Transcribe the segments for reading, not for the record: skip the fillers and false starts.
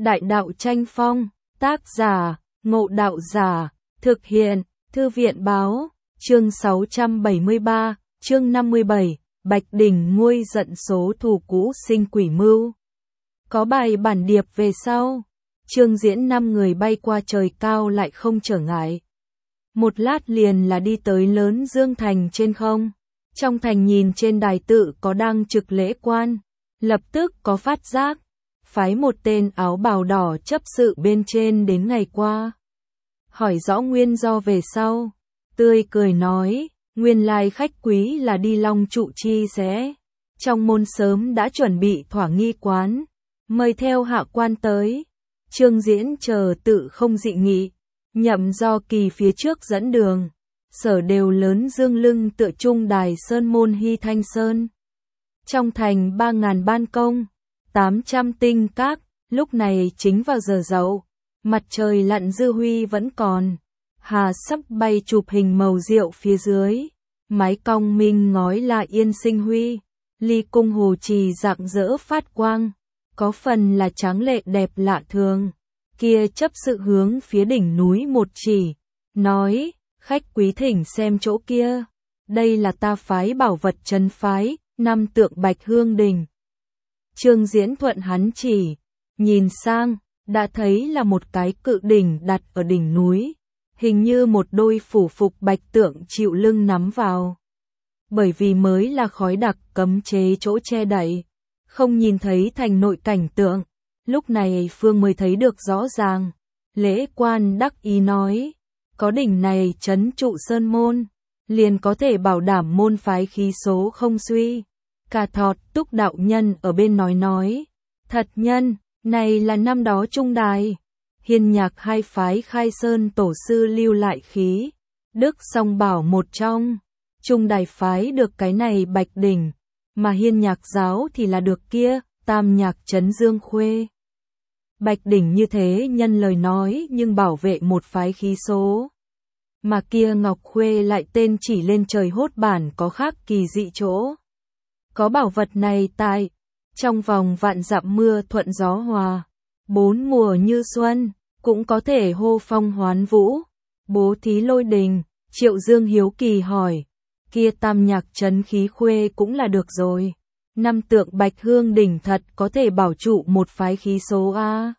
Đại đạo tranh phong, tác giả, Ngộ Đạo Giả, thực hiện, Thư viện báo, chương 673, chương 57, Bạch Đỉnh nguôi giận số thù cũ sinh quỷ mưu. Có bài bản điệp về sau, chương diễn 5 người bay qua trời cao lại không trở ngại. Một lát liền là đi tới lớn Dương Thành trên không. Trong thành nhìn trên đài tự có đang trực lễ quan, lập tức có phát giác, phái một tên áo bào đỏ chấp sự bên trên đến ngày qua. Hỏi rõ nguyên do về sau, tươi cười nói, nguyên lai khách quý là đi Long Trụ chi sẽ. Trong môn sớm đã chuẩn bị thỏa nghi quán, mời theo hạ quan tới. Chương diễn chờ tự không dị nghị, nhậm do kỳ phía trước dẫn đường. Sở đều lớn dương lưng tựa trung đài sơn môn Hy Thanh Sơn. Trong thành 3.000 ban công, 800 tinh các, lúc này chính vào giờ dậu, mặt trời lặn dư huy vẫn còn. Hà sắp bay chụp hình màu rượu phía dưới, mái cong minh ngói là yên sinh huy, ly cung hồ trì rạng rỡ phát quang, có phần là tráng lệ đẹp lạ thường. Kia chấp sự hướng phía đỉnh núi một chỉ, nói, khách quý thỉnh xem chỗ kia, đây là ta phái bảo vật trấn phái, 5 tượng Bạch Hương Đình. Chương diễn thuận hắn chỉ, nhìn sang, đã thấy là một cái cự đỉnh đặt ở đỉnh núi, hình như một đôi phủ phục bạch tượng chịu lưng nắm vào. Bởi vì mới là khói đặc cấm chế chỗ che đậy, không nhìn thấy thành nội cảnh tượng, lúc này Phương mới thấy được rõ ràng. Lễ quan đắc ý nói, có đỉnh này trấn trụ sơn môn, liền có thể bảo đảm môn phái khí số không suy. Cả Thọt Túc đạo nhân ở bên nói, thật nhân, này là năm đó trung đài, Hiên Nhạc hai phái khai sơn tổ sư lưu lại khí, Đức Song Bảo một trong, trung đài phái được cái này Bạch Đỉnh, mà Hiên Nhạc giáo thì là được kia, Tam Nhạc trấn Dương Khuê. Bạch Đỉnh như thế nhân lời nói nhưng bảo vệ một phái khí số. Mà kia Ngọc Khuê lại tên chỉ lên trời hốt bản có khác kỳ dị chỗ. Có bảo vật này tại, trong vòng vạn dặm mưa thuận gió hòa, 4 mùa như xuân, cũng có thể hô phong hoán vũ, bố thí lôi đình. Triệu Dương hiếu kỳ hỏi, kia Tam Nhạc trấn khí khuê cũng là được rồi. 5 tượng Bạch Hương Đỉnh thật có thể bảo trụ một phái khí số a.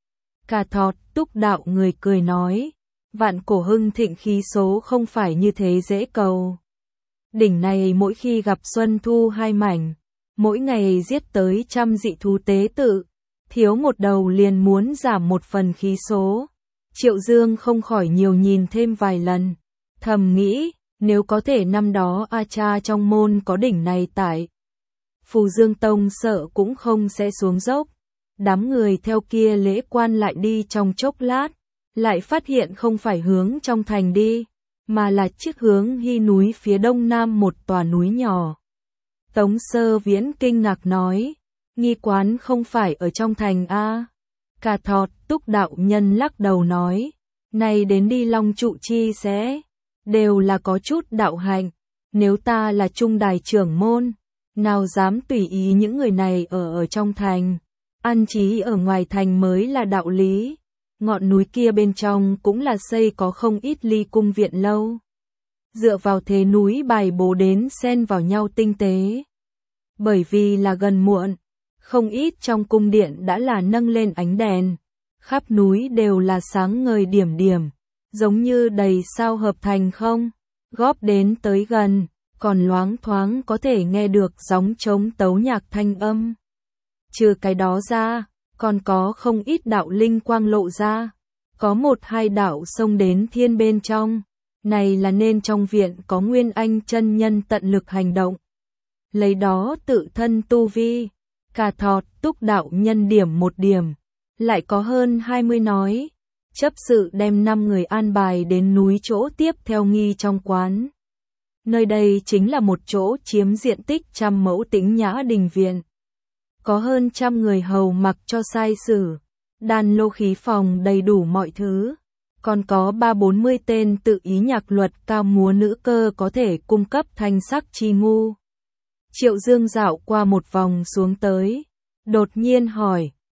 Cả Thọt Túc đạo người cười nói, vạn cổ hưng thịnh khí số không phải như thế dễ cầu. Đỉnh này mỗi khi gặp xuân thu hai mảnh, mỗi ngày giết tới 100 dị thú tế tự, thiếu một đầu liền muốn giảm một phần khí số. Triệu Dương không khỏi nhiều nhìn thêm vài lần, thầm nghĩ, nếu có thể năm đó A Cha trong môn có đỉnh này tại Phù Dương Tông sợ cũng không sẽ xuống dốc. Đám người theo kia lễ quan lại đi trong chốc lát, lại phát hiện không phải hướng trong thành đi, mà là chiếc hướng Hy núi phía đông nam một tòa núi nhỏ. Tống Sơ Viễn kinh ngạc nói, nghi quán không phải ở trong thành a. Cả Thọt Túc đạo nhân lắc đầu nói, này đến đi Long Trụ chi sẽ, đều là có chút đạo hạnh, nếu ta là trung đài trưởng môn, nào dám tùy ý những người này ở trong thành, an trí ở ngoài thành mới là đạo lý. Ngọn núi kia bên trong cũng là xây có không ít ly cung viện lâu. Dựa vào thế núi bài bố đến xen vào nhau tinh tế. Bởi vì là gần muộn, không ít trong cung điện đã là nâng lên ánh đèn. Khắp núi đều là sáng ngời điểm điểm, giống như đầy sao hợp thành không. Góp đến tới gần, còn loáng thoáng có thể nghe được gióng trống tấu nhạc thanh âm. Trừ cái đó ra, còn có không ít đạo linh quang lộ ra, có 1-2 đạo xông đến thiên bên trong, này là nên trong viện có Nguyên Anh chân nhân tận lực hành động. Lấy đó tự thân tu vi, Cả Thọt Túc đạo nhân điểm một điểm, lại có hơn 20 nói, chấp sự đem 5 người an bài đến núi chỗ tiếp theo nghi trong quán. Nơi đây chính là một chỗ chiếm diện tích 100 mẫu tĩnh nhã đình viện. Có hơn 100 người hầu mặc cho sai sử, đàn lô khí phòng đầy đủ mọi thứ, còn có 30-40 tên tự ý nhạc luật cao múa nữ cơ có thể cung cấp thanh sắc chi ngu. Triệu Dương dạo qua một vòng xuống tới, đột nhiên hỏi,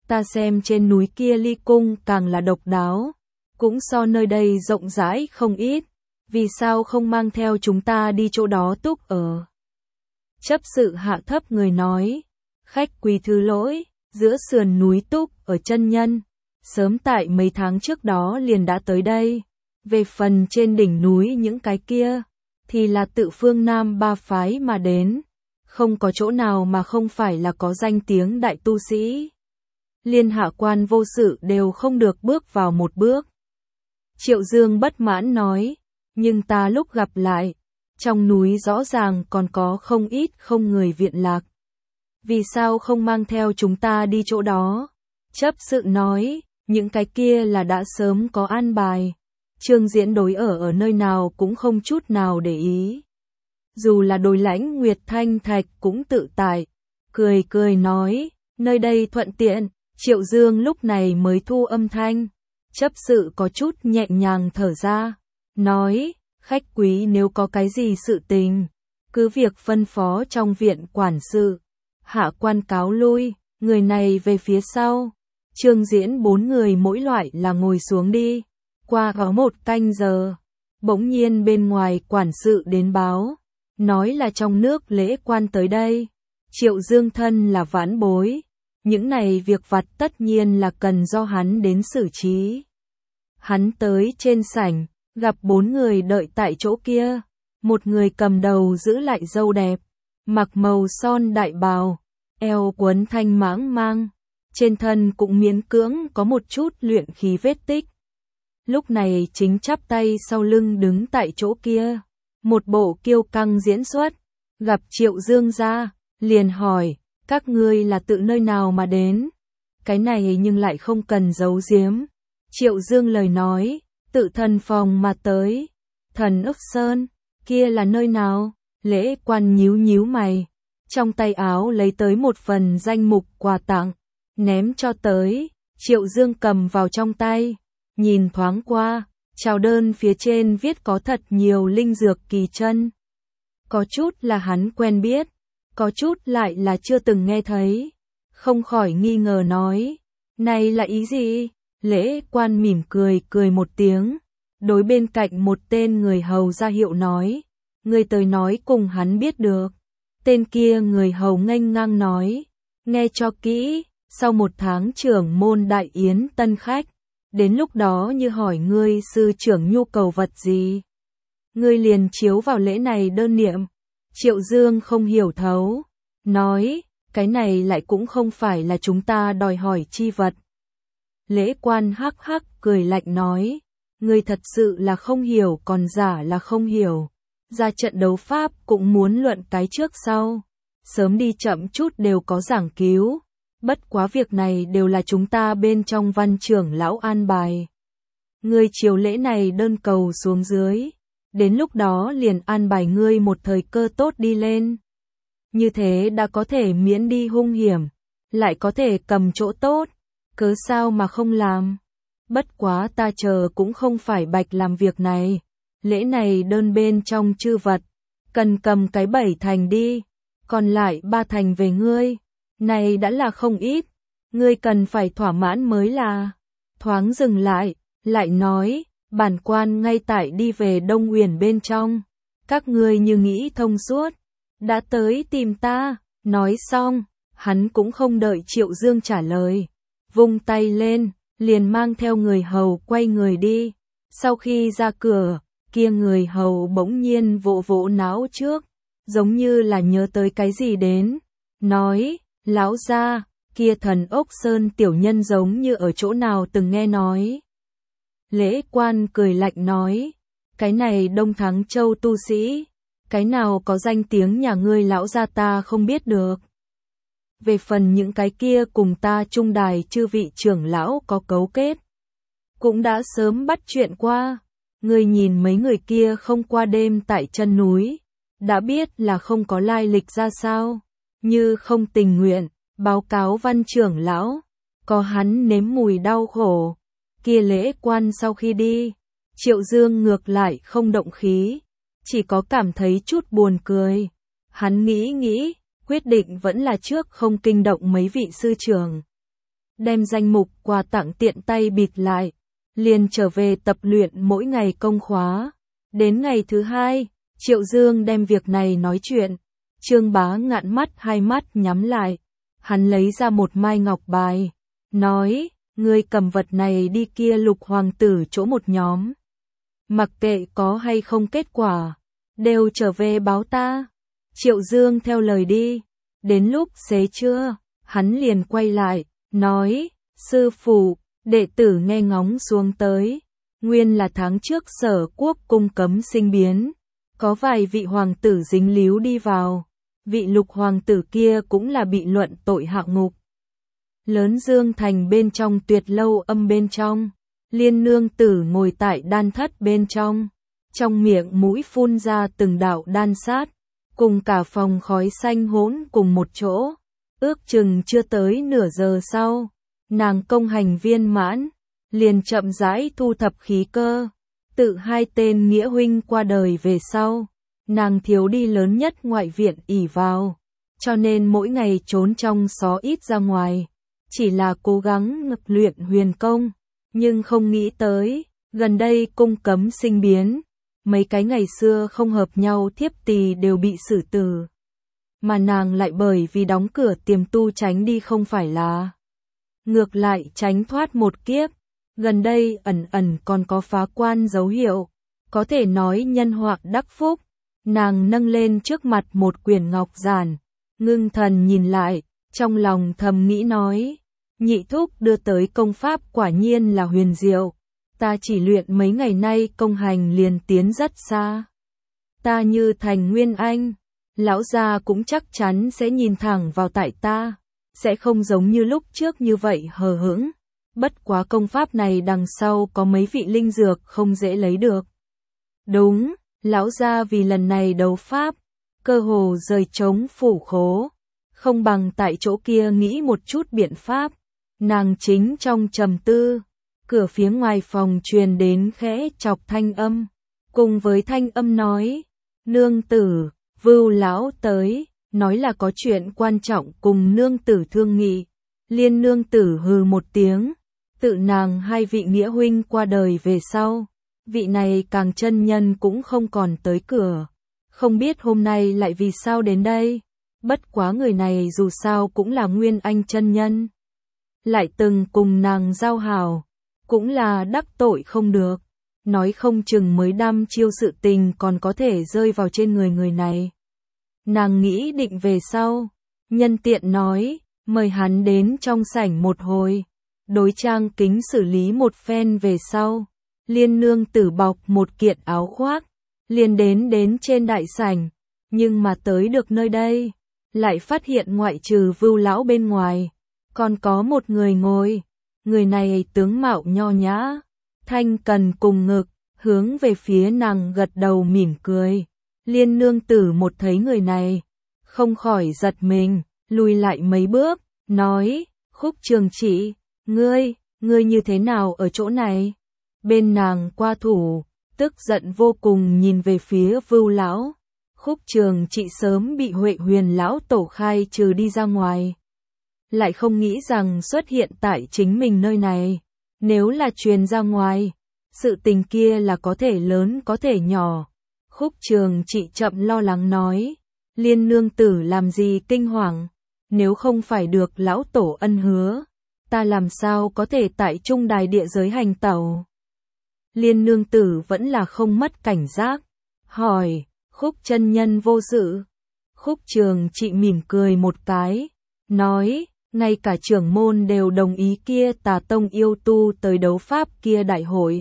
ta xem trên núi kia ly cung càng là độc đáo, cũng so nơi đây rộng rãi không ít, vì sao không mang theo chúng ta đi chỗ đó túc ở. Chấp sự hạ thấp người nói, khách quý thứ lỗi, giữa sườn núi túc ở chân nhân, sớm tại mấy tháng trước đó liền đã tới đây, về phần trên đỉnh núi những cái kia, thì là tự phương Nam ba phái mà đến, không có chỗ nào mà không phải là có danh tiếng đại tu sĩ. Liên hạ quan vô sự đều không được bước vào một bước. Triệu Dương bất mãn nói, nhưng ta lúc gặp lại, trong núi rõ ràng còn có không ít không người viện lạc. Vì sao không mang theo chúng ta đi chỗ đó? Chấp sự nói, những cái kia là đã sớm có an bài. Trương Diễn đối ở nơi nào cũng không chút nào để ý. Dù là Đồi Lãnh Nguyệt Thanh Thạch cũng tự tại, cười cười nói, nơi đây thuận tiện. Triệu Dương lúc này mới thu âm thanh. Chấp sự có chút nhẹ nhàng thở ra, nói, khách quý nếu có cái gì sự tình, cứ việc phân phó trong viện quản sự. Hạ quan cáo lui, người này về phía sau. Trương Diễn 4 người mỗi loại là ngồi xuống đi. Qua có 1 canh giờ, bỗng nhiên bên ngoài quản sự đến báo, nói là trong nước lễ quan tới đây. Triệu Dương thân là vãn bối, những này việc vặt tất nhiên là cần do hắn đến xử trí. Hắn tới trên sảnh, gặp 4 người đợi tại chỗ kia. Một người cầm đầu giữ lại râu đẹp, mặc màu son đại bào, eo quấn thanh mãng mang, trên thân cũng miễn cưỡng có một chút luyện khí vết tích. Lúc này chính chắp tay sau lưng đứng tại chỗ kia, một bộ kiêu căng diễn xuất, gặp Triệu Dương ra, liền hỏi, các ngươi là tự nơi nào mà đến? Cái này nhưng lại không cần giấu giếm. Triệu Dương lời nói, tự thần phòng mà tới. Thần ức sơn, kia là nơi nào? Lễ quan nhíu nhíu mày, trong tay áo lấy tới một phần danh mục quà tặng, ném cho tới. Triệu Dương cầm vào trong tay, nhìn thoáng qua, chào đơn phía trên viết có thật nhiều linh dược kỳ chân. Có chút là hắn quen biết, có chút lại là chưa từng nghe thấy. Không khỏi nghi ngờ nói, này là ý gì? Lễ quan mỉm cười cười một tiếng, đối bên cạnh một tên người hầu ra hiệu nói, người tới nói cùng hắn biết được. Tên kia người hầu nghênh ngang nói, nghe cho kỹ, sau 1 tháng trưởng môn đại yến tân khách, đến lúc đó như hỏi ngươi sư trưởng nhu cầu vật gì, ngươi liền chiếu vào lễ này đơn niệm. Triệu Dương không hiểu thấu, nói, cái này lại cũng không phải là chúng ta đòi hỏi chi vật. Lễ quan hắc hắc cười lạnh nói, ngươi thật sự là không hiểu còn giả là không hiểu. Ra trận đấu pháp cũng muốn luận cái trước sau, sớm đi chậm chút đều có giảng cứu. Bất quá việc này đều là chúng ta bên trong văn trưởng lão an bài. Ngươi chiều lễ này đơn cầu xuống dưới, đến lúc đó liền an bài ngươi một thời cơ tốt đi lên. Như thế đã có thể miễn đi hung hiểm, lại có thể cầm chỗ tốt, cớ sao mà không làm. Bất quá ta chờ cũng không phải bạch làm việc này. Lễ này đơn bên trong chư vật, cần cầm cái 7 thành đi, còn lại 3 thành về ngươi. Này đã là không ít, ngươi cần phải thỏa mãn mới là. Thoáng dừng lại nói, bản quan ngay tại đi về Đông Uyển bên trong. Các ngươi như nghĩ thông suốt, đã tới tìm ta. Nói xong, hắn cũng không đợi Triệu Dương trả lời, vung tay lên, liền mang theo người hầu quay người đi. Sau khi ra cửa, kia người hầu bỗng nhiên vỗ vỗ não trước, giống như là nhớ tới cái gì đến, nói, lão gia, kia Thần Ốc Sơn tiểu nhân giống như ở chỗ nào từng nghe nói. Lễ quan cười lạnh nói, cái này Đông Thắng Châu tu sĩ, cái nào có danh tiếng nhà ngươi lão gia ta không biết được. Về phần những cái kia cùng ta trung đài chư vị trưởng lão có cấu kết, cũng đã sớm bắt chuyện qua. Ngươi nhìn mấy người kia không qua đêm tại chân núi, đã biết là không có lai lịch ra sao, như không tình nguyện, báo cáo văn trưởng lão, có hắn nếm mùi đau khổ. Kia lễ quan sau khi đi, Triệu Dương ngược lại không động khí, chỉ có cảm thấy chút buồn cười. Hắn nghĩ, quyết định vẫn là trước không kinh động mấy vị sư trưởng. đem danh mục quà tặng tiện tay bịt lại, liền trở về tập luyện mỗi ngày công khóa. Đến ngày thứ 2, Triệu Dương đem việc này nói chuyện. Trương Bá Ngạn hai mắt nhắm lại. Hắn lấy ra một mai ngọc bài, nói, ngươi cầm vật này đi kia Lục hoàng tử chỗ một nhóm. Mặc kệ có hay không kết quả, đều trở về báo ta. Triệu Dương theo lời đi. Đến lúc xế trưa, hắn liền quay lại, nói, sư phụ, đệ tử nghe ngóng xuống tới. Nguyên là tháng trước Sở Quốc cung cấm sinh biến, có vài vị hoàng tử dính líu đi vào. Vị Lục hoàng tử kia cũng là bị luận tội hạ ngục. Lớn Dương Thành bên trong Tuyệt Lâu Âm bên trong, Liên nương tử ngồi tại đan thất bên trong miệng mũi phun ra từng đạo đan sát, cùng cả phòng khói xanh hỗn cùng một chỗ. Ước chừng chưa tới nửa giờ sau, nàng công hành viên mãn, liền chậm rãi thu thập khí cơ. Tự hai tên nghĩa huynh qua đời về sau, nàng thiếu đi lớn nhất ngoại viện ỷ vào, cho nên mỗi ngày trốn trong xó ít ra ngoài, chỉ là cố gắng luyện huyền công, nhưng không nghĩ tới, gần đây cung cấm sinh biến, mấy cái ngày xưa không hợp nhau thiếp tỳ đều bị xử tử. Mà nàng lại bởi vì đóng cửa tiềm tu tránh đi không phải là, ngược lại tránh thoát một kiếp, gần đây ẩn ẩn còn có phá quan dấu hiệu, có thể nói nhân họa đắc phúc. Nàng nâng lên trước mặt một quyển ngọc giản, ngưng thần nhìn lại, trong lòng thầm nghĩ nói, nhị thúc đưa tới công pháp quả nhiên là huyền diệu, ta chỉ luyện mấy ngày nay công hành liền tiến rất xa. Ta như thành nguyên anh, lão gia cũng chắc chắn sẽ nhìn thẳng vào tại ta, sẽ không giống như lúc trước như vậy hờ hững. Bất quá công pháp này đằng sau có mấy vị linh dược không dễ lấy được. Đúng, lão gia vì lần này đấu pháp, cơ hồ rời trống phủ khố, không bằng tại chỗ kia nghĩ một chút biện pháp. Nàng chính trong trầm tư, cửa phía ngoài phòng truyền đến khẽ chọc thanh âm, cùng với thanh âm nói, nương tử, Vưu lão tới, nói là có chuyện quan trọng cùng nương tử thương nghị. Liên nương tử hừ một tiếng, tự nàng hai vị nghĩa huynh qua đời về sau, vị này càng chân nhân cũng không còn tới cửa, không biết hôm nay lại vì sao đến đây. Bất quá người này dù sao cũng là nguyên anh chân nhân, lại từng cùng nàng giao hảo, cũng là đắc tội không được, nói không chừng mới đăm chiêu sự tình còn có thể rơi vào trên người này. Nàng nghĩ định về sau, nhân tiện nói, mời hắn đến trong sảnh một hồi, đối trang kính xử lý một phen về sau, Liên nương tử bọc một kiện áo khoác, liền đến trên đại sảnh, nhưng mà tới được nơi đây, lại phát hiện ngoại trừ Vưu lão bên ngoài, còn có một người ngồi, người này tướng mạo nho nhã, thanh cần cùng ngực, hướng về phía nàng gật đầu mỉm cười. Liên nương tử một thấy người này, không khỏi giật mình, lùi lại mấy bước, nói, Khúc Trường Trị, ngươi như thế nào ở chỗ này? Bên nàng qua thủ, tức giận vô cùng nhìn về phía Vưu lão. Khúc Trường Trị sớm bị Huệ Huyền lão tổ khai trừ đi ra ngoài, lại không nghĩ rằng xuất hiện tại chính mình nơi này. Nếu là truyền ra ngoài, sự tình kia là có thể lớn có thể nhỏ. Khúc Trường Trị chậm lo lắng nói, Liên nương tử làm gì kinh hoàng, nếu không phải được lão tổ ân hứa, ta làm sao có thể tại trung đài địa giới hành tẩu. Liên nương tử vẫn là không mất cảnh giác, hỏi, Khúc chân nhân vô sự. Khúc Trường Trị mỉm cười một cái, nói, ngay cả trưởng môn đều đồng ý kia Tà tông yêu tu tới đấu pháp kia đại hội,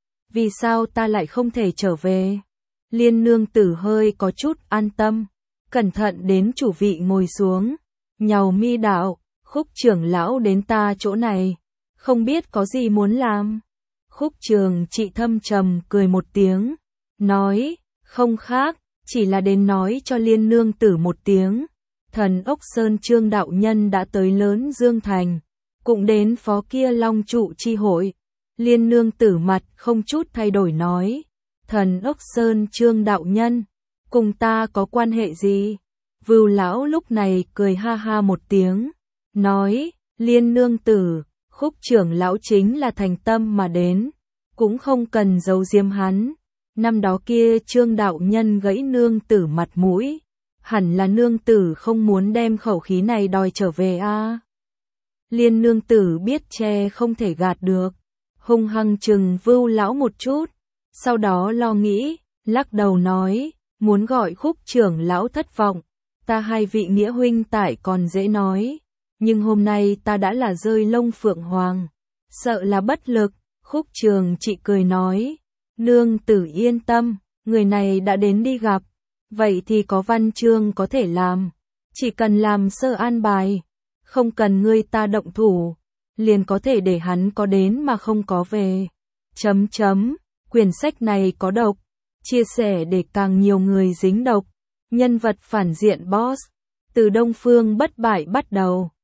vì sao ta lại không thể trở về? Liên nương tử hơi có chút an tâm, cẩn thận đến chủ vị ngồi xuống, nhàu mi đạo, Khúc trưởng lão đến ta chỗ này, không biết có gì muốn làm. Khúc Trường Trị thâm trầm cười một tiếng, nói, không khác, chỉ là đến nói cho Liên nương tử một tiếng, Thần Ốc Sơn Trương đạo nhân đã tới Lớn Dương Thành, cũng đến phó kia Long trụ chi hội. Liên nương tử mặt không chút thay đổi nói, Thần Ốc Sơn Trương đạo nhân, cùng ta có quan hệ gì? Vưu lão lúc này cười ha ha một tiếng, nói, Liên nương tử, Khúc trưởng lão chính là thành tâm mà đến, cũng không cần giấu giếm hắn. Năm đó kia Trương đạo nhân gãy nương tử mặt mũi, hẳn là nương tử không muốn đem khẩu khí này đòi trở về a. Liên nương tử biết che không thể gạt được, hung hăng chừng Vưu lão một chút, sau đó lo nghĩ, lắc đầu nói, muốn gọi Khúc trưởng lão thất vọng, ta hai vị nghĩa huynh tải còn dễ nói, nhưng hôm nay ta đã là rơi lông phượng hoàng, sợ là bất lực. Khúc Trường chị cười nói, nương tử yên tâm, người này đã đến đi gặp, vậy thì có văn chương có thể làm, chỉ cần làm sơ an bài, không cần ngươi ta động thủ, liền có thể để hắn có đến mà không có về. Quyển sách này có độc, chia sẻ để càng nhiều người dính độc, nhân vật phản diện boss, từ Đông Phương bất bại bắt đầu.